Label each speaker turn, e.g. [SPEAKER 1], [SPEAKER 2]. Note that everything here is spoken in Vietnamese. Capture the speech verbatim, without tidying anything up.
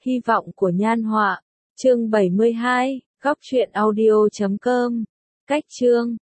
[SPEAKER 1] Hy vọng của nhan họa. Chương bảy mươi hai, góc truyện audio chấm com. Cách chương